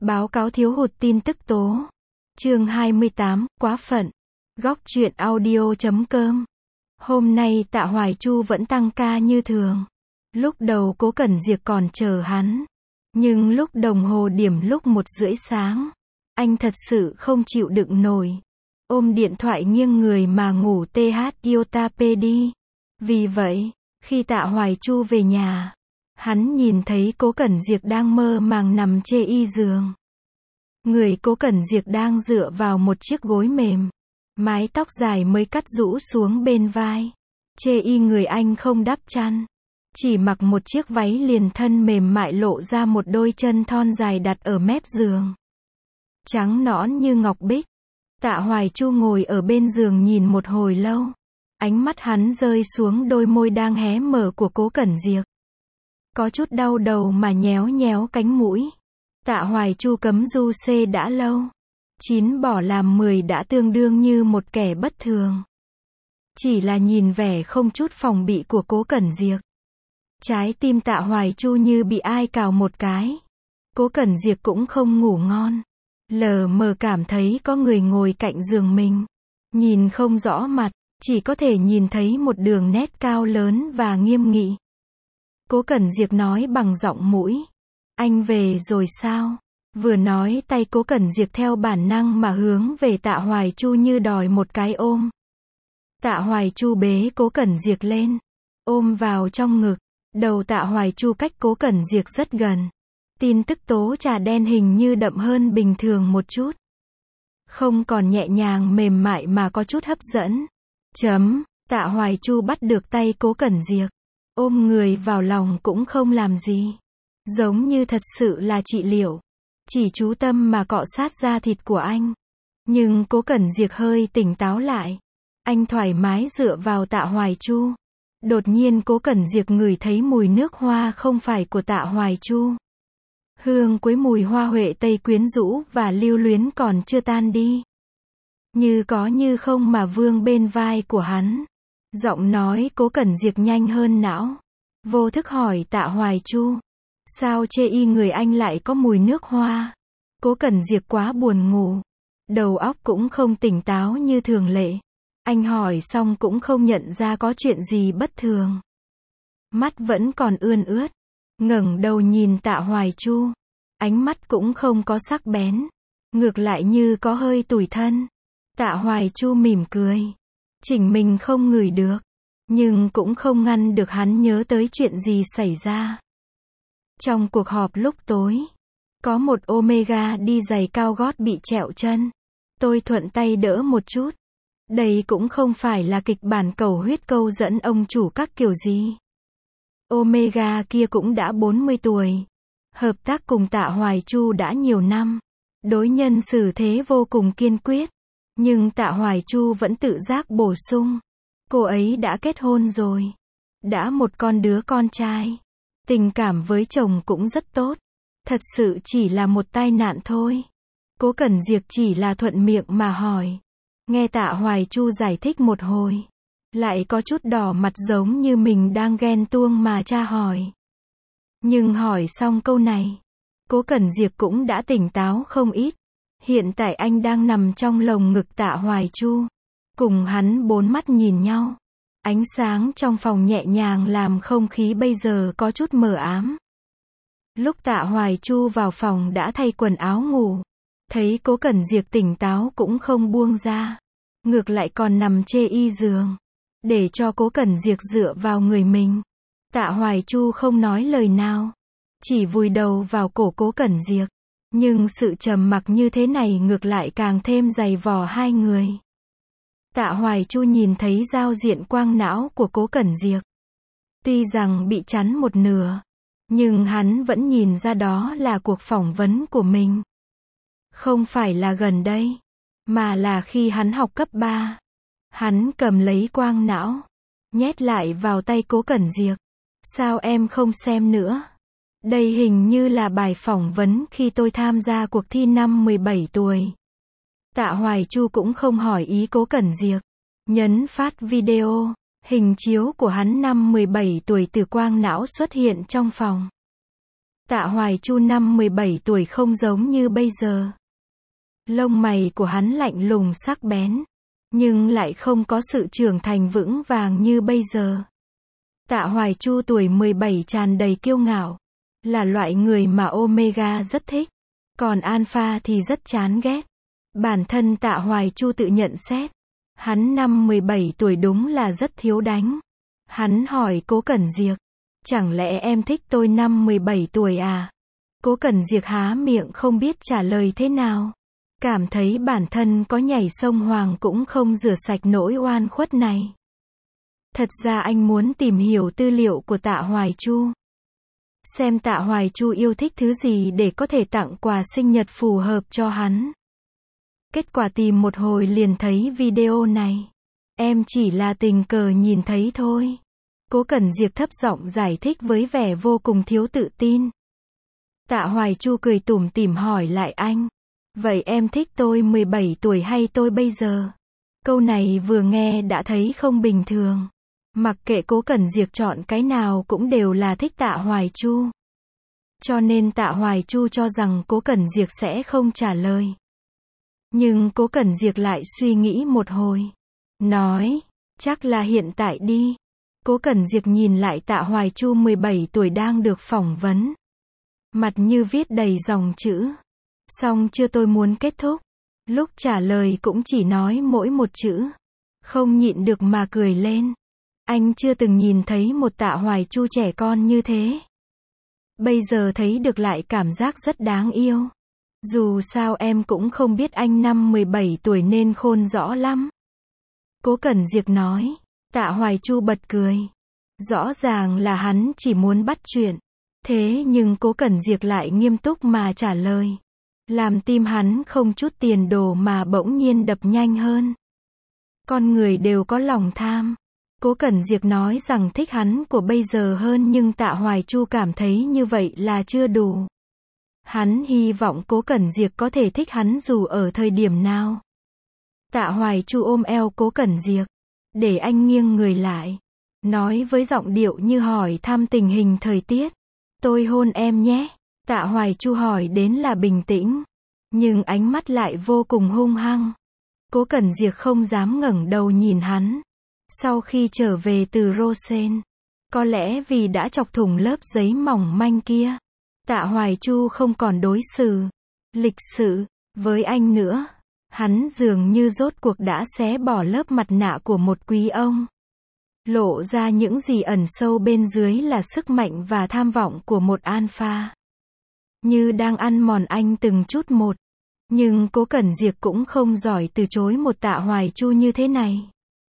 Báo cáo thiếu hụt tin tức tố. Chương 28, quá phận. Góc truyện audio.com. Hôm nay Tạ Hoài Chu vẫn tăng ca như thường. Lúc đầu Cố Cẩn Diệp còn chờ hắn. Nhưng lúc đồng hồ điểm lúc 1:30 sáng, anh thật sự không chịu đựng nổi. Ôm điện thoại nghiêng người mà ngủ THIOTAP đi. Vì vậy, khi Tạ Hoài Chu về nhà, hắn nhìn thấy Cố Cẩn Diệp đang mơ màng nằm chê y giường. Người Cố Cẩn Diệp đang dựa vào một chiếc gối mềm. Mái tóc dài mới cắt rũ xuống bên vai. Chê y người anh không đắp chăn. Chỉ mặc một chiếc váy liền thân mềm mại lộ ra một đôi chân thon dài đặt ở mép giường. Trắng nõn như ngọc bích. Tạ Hoài Chu ngồi ở bên giường nhìn một hồi lâu. Ánh mắt hắn rơi xuống đôi môi đang hé mở của Cố Cẩn Diệp. Có chút đau đầu mà nhéo nhéo cánh mũi. Tạ Hoài Chu cấm du xê đã lâu. 9 bỏ làm 10 đã tương đương như một kẻ bất thường. Chỉ là nhìn vẻ không chút phòng bị của Cố Cẩn Diệp. Trái tim Tạ Hoài Chu như bị ai cào một cái. Cố Cẩn Diệp cũng không ngủ ngon. Lờ mờ cảm thấy có người ngồi cạnh giường mình. Nhìn không rõ mặt, chỉ có thể nhìn thấy một đường nét cao lớn và nghiêm nghị. Cố Cẩn Diệp nói bằng giọng mũi. Anh về rồi sao? Vừa nói tay Cố Cẩn Diệp theo bản năng mà hướng về Tạ Hoài Chu như đòi một cái ôm. Tạ Hoài Chu bế Cố Cẩn Diệp lên. Ôm vào trong ngực. Đầu Tạ Hoài Chu cách Cố Cẩn Diệp rất gần. Tin tức tố trà đen hình như đậm hơn bình thường một chút. Không còn nhẹ nhàng mềm mại mà có chút hấp dẫn. Tạ Hoài Chu bắt được tay Cố Cẩn Diệp. Ôm người vào lòng cũng không làm gì. Giống như thật sự là trị liệu. Chỉ chú tâm mà cọ sát da thịt của anh. Nhưng Cố Cẩn Diệp hơi tỉnh táo lại. Anh thoải mái dựa vào Tạ Hoài Chu. Đột nhiên Cố Cẩn Diệp ngửi thấy mùi nước hoa không phải của Tạ Hoài Chu. Hương cuối mùi hoa huệ tây quyến rũ và lưu luyến còn chưa tan đi. Như có như không mà vương bên vai của hắn. Giọng nói Cố Cẩn Diệp nhanh hơn não. Vô thức hỏi Tạ Hoài Chu. Sao chê y người anh lại có mùi nước hoa? Cố Cẩn Diệp quá buồn ngủ. Đầu óc cũng không tỉnh táo như thường lệ. Anh hỏi xong cũng không nhận ra có chuyện gì bất thường. Mắt vẫn còn ươn ướt. Ngẩng đầu nhìn Tạ Hoài Chu. Ánh mắt cũng không có sắc bén. Ngược lại như có hơi tủi thân. Tạ Hoài Chu mỉm cười. Chỉnh mình không ngửi được. Nhưng cũng không ngăn được hắn nhớ tới chuyện gì xảy ra. Trong cuộc họp lúc tối. Có một Omega đi giày cao gót bị trẹo chân. Tôi thuận tay đỡ một chút. Đây cũng không phải là kịch bản cầu huyết câu dẫn ông chủ các kiểu gì. Omega kia cũng đã 40 tuổi. Hợp tác cùng Tạ Hoài Chu đã nhiều năm. Đối nhân xử thế vô cùng kiên quyết. Nhưng Tạ Hoài Chu vẫn tự giác bổ sung. Cô ấy đã kết hôn rồi. Đã một đứa con trai. Tình cảm với chồng cũng rất tốt. Thật sự chỉ là một tai nạn thôi. Cố Cẩn Diệp chỉ là thuận miệng mà hỏi. Nghe Tạ Hoài Chu giải thích một hồi. Lại có chút đỏ mặt giống như mình đang ghen tuông mà tra hỏi. Nhưng hỏi xong câu này. Cố Cẩn Diệp cũng đã tỉnh táo không ít. Hiện tại anh đang nằm trong lồng ngực Tạ Hoài Chu. Cùng hắn bốn mắt nhìn nhau. Ánh sáng trong phòng nhẹ nhàng làm không khí bây giờ có chút mờ ám. Lúc Tạ Hoài Chu vào phòng đã thay quần áo ngủ. Thấy Cố Cẩn Diệp tỉnh táo cũng không buông ra. Ngược lại còn nằm chê y giường. Để cho Cố Cẩn Diệp dựa vào người mình. Tạ Hoài Chu không nói lời nào. Chỉ vùi đầu vào cổ Cố Cẩn Diệp. Nhưng sự trầm mặc như thế này ngược lại càng thêm dày vò hai người. Tạ Hoài Chu nhìn thấy giao diện quang não của Cố Cẩn Diệp. Tuy rằng bị chắn một nửa. Nhưng hắn vẫn nhìn ra đó là cuộc phỏng vấn của mình. Không phải là gần đây. Mà là khi hắn học cấp 3. Hắn cầm lấy quang não. Nhét lại vào tay Cố Cẩn Diệp. Sao em không xem nữa? Đây hình như là bài phỏng vấn khi tôi tham gia cuộc thi năm 17 tuổi. Tạ Hoài Chu cũng không hỏi ý Cố Cẩn Diệp. Nhấn phát video. Hình chiếu của hắn năm 17 tuổi từ quang não xuất hiện trong phòng. Tạ Hoài Chu năm 17 tuổi không giống như bây giờ. Lông mày của hắn lạnh lùng sắc bén, nhưng lại không có sự trưởng thành vững vàng như bây giờ. Tạ Hoài Chu tuổi 17 tràn đầy kiêu ngạo, là loại người mà Omega rất thích, còn Alpha thì rất chán ghét. Bản thân Tạ Hoài Chu tự nhận xét, hắn năm 17 tuổi đúng là rất thiếu đánh. Hắn hỏi Cố Cẩn Diệc, chẳng lẽ em thích tôi năm 17 tuổi à? Cố Cẩn Diệc há miệng không biết trả lời thế nào. Cảm thấy bản thân có nhảy sông Hoàng cũng không rửa sạch nỗi oan khuất này. Thật ra anh muốn tìm hiểu tư liệu của Tạ Hoài Chu. Xem Tạ Hoài Chu yêu thích thứ gì để có thể tặng quà sinh nhật phù hợp cho hắn. Kết quả tìm một hồi liền thấy video này. Em chỉ là tình cờ nhìn thấy thôi. Cố Cẩn Diệc thấp giọng giải thích với vẻ vô cùng thiếu tự tin. Tạ Hoài Chu cười tủm tỉm hỏi lại anh. Vậy em thích tôi 17 tuổi hay tôi bây giờ? Câu này vừa nghe đã thấy không bình thường. Mặc kệ Cố Cẩn Diệc chọn cái nào cũng đều là thích Tạ Hoài Chu. Cho nên Tạ Hoài Chu cho rằng Cố Cẩn Diệc sẽ không trả lời. Nhưng Cố Cẩn Diệc lại suy nghĩ một hồi. Nói, chắc là hiện tại đi. Cố Cẩn Diệc nhìn lại Tạ Hoài Chu 17 tuổi đang được phỏng vấn. Mặt như viết đầy dòng chữ. Xong chưa, tôi muốn kết thúc. Lúc trả lời cũng chỉ nói mỗi một chữ. Không nhịn được mà cười lên. Anh chưa từng nhìn thấy một Tạ Hoài Chu trẻ con như thế. Bây giờ thấy được lại cảm giác rất đáng yêu. Dù sao em cũng không biết anh năm 17 tuổi nên khôn rõ lắm. Cố Cẩn Diệc nói. Tạ Hoài Chu bật cười. Rõ ràng là hắn chỉ muốn bắt chuyện. Thế nhưng Cố Cẩn Diệc lại nghiêm túc mà trả lời. Làm tim hắn không chút tiền đồ mà bỗng nhiên đập nhanh hơn. Con người đều có lòng tham. Cố Cẩn Diệc nói rằng thích hắn của bây giờ hơn, nhưng Tạ Hoài Chu cảm thấy như vậy là chưa đủ. Hắn hy vọng Cố Cẩn Diệc có thể thích hắn dù ở thời điểm nào. Tạ Hoài Chu ôm eo Cố Cẩn Diệc, để anh nghiêng người lại, nói với giọng điệu như hỏi thăm tình hình thời tiết. Tôi hôn em nhé. Tạ Hoài Chu hỏi đến là bình tĩnh, nhưng ánh mắt lại vô cùng hung hăng. Cố Cẩn Diệc không dám ngẩng đầu nhìn hắn. Sau khi trở về từ Rosen, có lẽ vì đã chọc thủng lớp giấy mỏng manh kia, Tạ Hoài Chu không còn đối xử lịch sự với anh nữa. Hắn dường như rốt cuộc đã xé bỏ lớp mặt nạ của một quý ông, lộ ra những gì ẩn sâu bên dưới là sức mạnh và tham vọng của một alpha. Như đang ăn mòn anh từng chút một. Nhưng Cố Cẩn Diệc cũng không giỏi từ chối một Tạ Hoài Chu như thế này.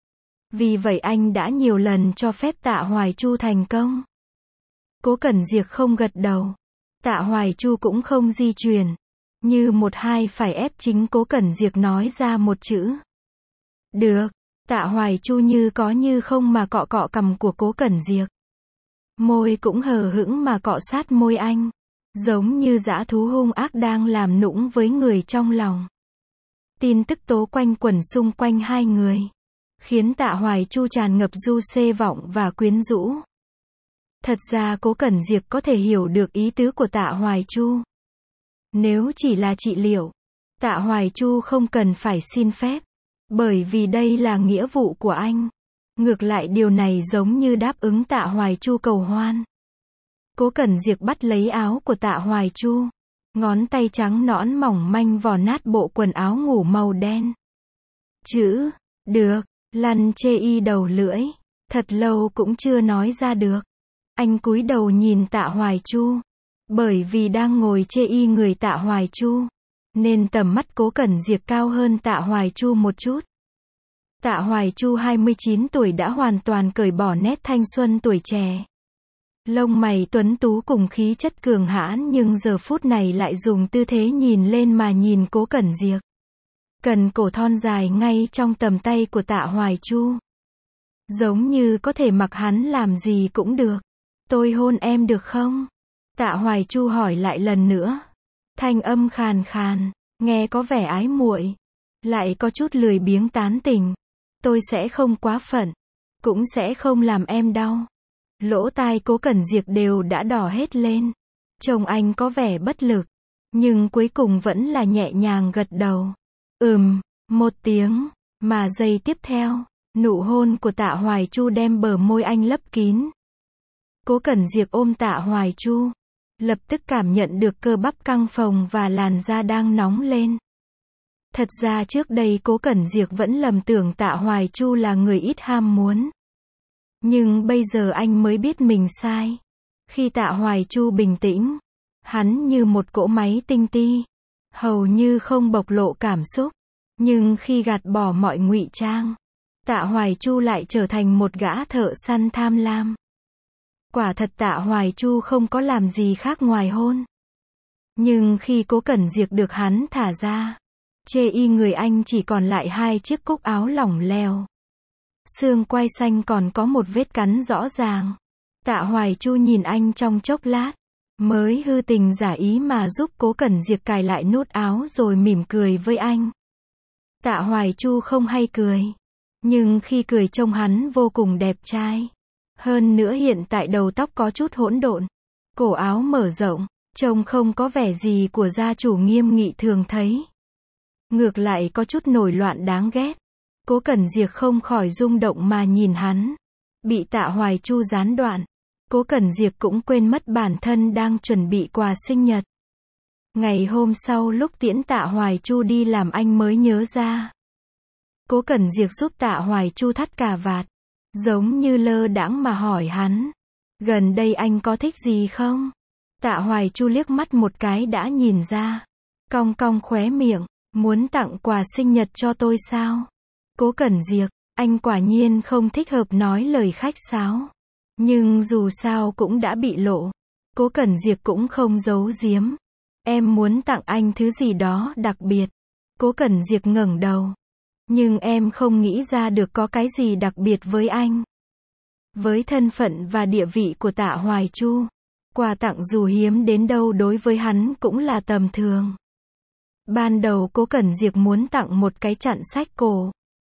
Vì vậy anh đã nhiều lần cho phép Tạ Hoài Chu thành công. Cố Cẩn Diệc không gật đầu. Tạ Hoài Chu cũng không di chuyển. Như một hai phải ép chính Cố Cẩn Diệc nói ra một chữ. Được. Tạ Hoài Chu như có như không mà cọ cọ cằm của Cố Cẩn Diệc. Môi cũng hờ hững mà cọ sát môi anh. Giống như dã thú hung ác đang làm nũng với người trong lòng. Tin tức tố quanh quẩn xung quanh hai người, khiến Tạ Hoài Chu tràn ngập du xê vọng và quyến rũ. Thật ra Cố Cẩn Diệc có thể hiểu được ý tứ của Tạ Hoài Chu. Nếu chỉ là trị liệu, Tạ Hoài Chu không cần phải xin phép, bởi vì đây là nghĩa vụ của anh. Ngược lại điều này giống như đáp ứng Tạ Hoài Chu cầu hoan. Cố Cẩn Diệc bắt lấy áo của Tạ Hoài Chu, ngón tay trắng nõn mỏng manh vò nát bộ quần áo ngủ màu đen. Chữ, được, lăn chê y đầu lưỡi, thật lâu cũng chưa nói ra được. Anh cúi đầu nhìn Tạ Hoài Chu, bởi vì đang ngồi chê y người Tạ Hoài Chu, nên tầm mắt Cố Cẩn Diệc cao hơn Tạ Hoài Chu một chút. Tạ Hoài Chu 29 tuổi đã hoàn toàn cởi bỏ nét thanh xuân tuổi trẻ. Lông mày tuấn tú cùng khí chất cường hãn, nhưng giờ phút này lại dùng tư thế nhìn lên mà nhìn Cố Cẩn Diệc. Cần cổ thon dài ngay trong tầm tay của Tạ Hoài Chu. Giống như có thể mặc hắn làm gì cũng được. Tôi hôn em được không? Tạ Hoài Chu hỏi lại lần nữa. Thanh âm khàn khàn, nghe có vẻ ái muội, lại có chút lười biếng tán tỉnh. Tôi sẽ không quá phận, cũng sẽ không làm em đau. Lỗ tai Cố Cẩn Diệc đều đã đỏ hết lên. Trông anh có vẻ bất lực, nhưng cuối cùng vẫn là nhẹ nhàng gật đầu. Một tiếng, mà giây tiếp theo, nụ hôn của Tạ Hoài Chu đem bờ môi anh lấp kín. Cố Cẩn Diệc ôm Tạ Hoài Chu, lập tức cảm nhận được cơ bắp căng phồng và làn da đang nóng lên. Thật ra trước đây Cố Cẩn Diệc vẫn lầm tưởng Tạ Hoài Chu là người ít ham muốn. Nhưng bây giờ anh mới biết mình sai. Khi Tạ Hoài Chu bình tĩnh, hắn như một cỗ máy tinh ti, hầu như không bộc lộ cảm xúc. Nhưng khi gạt bỏ mọi ngụy trang, Tạ Hoài Chu lại trở thành một gã thợ săn tham lam. Quả thật Tạ Hoài Chu không có làm gì khác ngoài hôn. Nhưng khi Cố Cẩn Diệc được hắn thả ra, chê y người anh chỉ còn lại 2 chiếc cúc áo lỏng lẻo. Xương quai xanh còn có một vết cắn rõ ràng. Tạ Hoài Chu nhìn anh trong chốc lát, mới hư tình giả ý mà giúp Cố Cẩn Diệc cài lại nút áo rồi mỉm cười với anh. Tạ Hoài Chu không hay cười, nhưng khi cười trông hắn vô cùng đẹp trai. Hơn nữa hiện tại đầu tóc có chút hỗn độn, cổ áo mở rộng, trông không có vẻ gì của gia chủ nghiêm nghị thường thấy. Ngược lại có chút nổi loạn đáng ghét. Cố Cẩn Diệc không khỏi rung động mà nhìn hắn. Bị Tạ Hoài Chu gián đoạn, Cố Cẩn Diệc cũng quên mất bản thân đang chuẩn bị quà sinh nhật. Ngày hôm sau lúc tiễn Tạ Hoài Chu đi làm anh mới nhớ ra. Cố Cẩn Diệc giúp Tạ Hoài Chu thắt cà vạt, giống như lơ đãng mà hỏi hắn, gần đây anh có thích gì không? Tạ Hoài Chu liếc mắt một cái đã nhìn ra, cong cong khóe miệng, muốn tặng quà sinh nhật cho tôi sao? Cố Cẩn Diệc, anh quả nhiên không thích hợp nói lời khách sáo. Nhưng dù sao cũng đã bị lộ. Cố Cẩn Diệc cũng không giấu giếm. Em muốn tặng anh thứ gì đó đặc biệt. Cố Cẩn Diệc ngẩng đầu. Nhưng em không nghĩ ra được có cái gì đặc biệt với anh. Với thân phận và địa vị của Tạ Hoài Chu, quà tặng dù hiếm đến đâu đối với hắn cũng là tầm thường. Ban đầu Cố Cẩn Diệc muốn tặng một cái chặn sách cổ.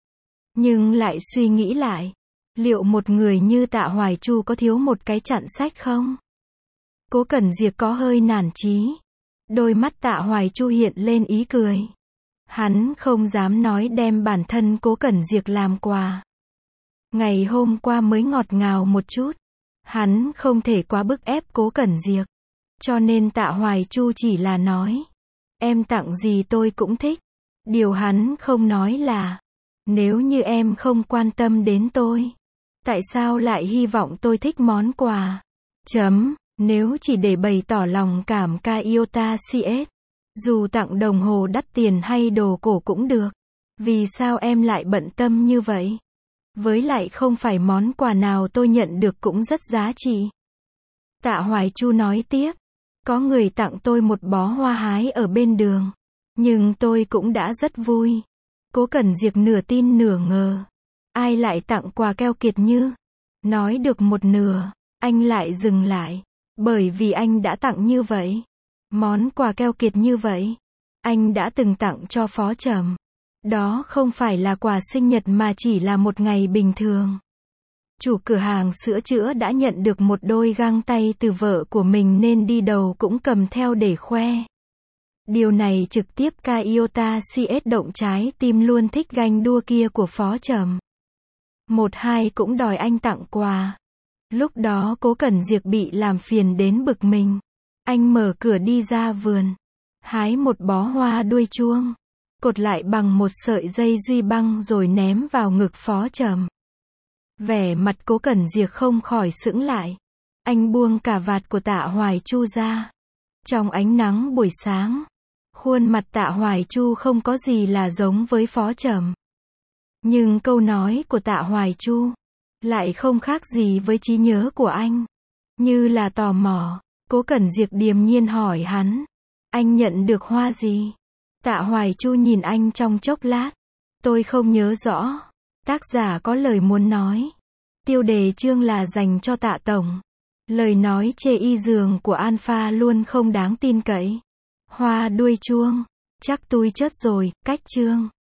Nhưng lại suy nghĩ lại, liệu một người như Tạ Hoài Chu có thiếu một cái chặn sách không? Cố Cẩn Diệc có hơi nản chí. Đôi mắt Tạ Hoài Chu hiện lên ý cười. Hắn không dám nói đem bản thân Cố Cẩn Diệc làm quà. Ngày hôm qua mới ngọt ngào một chút. Hắn không thể quá bức ép Cố Cẩn Diệc. Cho nên Tạ Hoài Chu chỉ là nói, em tặng gì tôi cũng thích. Điều hắn không nói là, nếu như em không quan tâm đến tôi, tại sao lại hy vọng tôi thích món quà? Nếu chỉ để bày tỏ lòng cảm Iota CS, dù tặng đồng hồ đắt tiền hay đồ cổ cũng được. Vì sao em lại bận tâm như vậy? Với lại không phải món quà nào tôi nhận được cũng rất giá trị. Tạ Hoài Chu nói tiếp, có người tặng tôi một bó hoa hái ở bên đường, nhưng tôi cũng đã rất vui. Cố Cẩn Diệc nửa tin nửa ngờ. Ai lại tặng quà keo kiệt như? Nói được một nửa, anh lại dừng lại. Bởi vì anh đã tặng như vậy. Món quà keo kiệt như vậy, anh đã từng tặng cho Phó Trầm. Đó không phải là quà sinh nhật mà chỉ là một ngày bình thường. Chủ cửa hàng sữa chữa đã nhận được một đôi găng tay từ vợ của mình nên đi đầu cũng cầm theo để khoe. Điều này trực tiếp Iota CS động trái tim luôn thích ganh đua kia của Phó Trầm. 1-2 cũng đòi anh tặng quà. Lúc đó Cố Cẩn Diệc bị làm phiền đến bực mình. Anh mở cửa đi ra vườn, hái một bó hoa đuôi chuông, cột lại bằng một sợi dây duy băng rồi ném vào ngực Phó Trầm. Vẻ mặt Cố Cẩn Diệc không khỏi sững lại. Anh buông cà vạt của Tạ Hoài Chu ra. Trong ánh nắng buổi sáng, khuôn mặt Tạ Hoài Chu không có gì là giống với Phó Trầm. Nhưng câu nói của Tạ Hoài Chu lại không khác gì với trí nhớ của anh. Như là tò mò, Cố Cẩn Diệc điềm nhiên hỏi hắn, anh nhận được hoa gì? Tạ Hoài Chu nhìn anh trong chốc lát. Tôi không nhớ rõ. Tác giả có lời muốn nói. Tiêu đề chương là dành cho Tạ Tổng. Lời nói chê y dường của Alpha luôn không đáng tin cậy. Hoa đuôi chuông. Chắc tôi chết rồi, cách chương.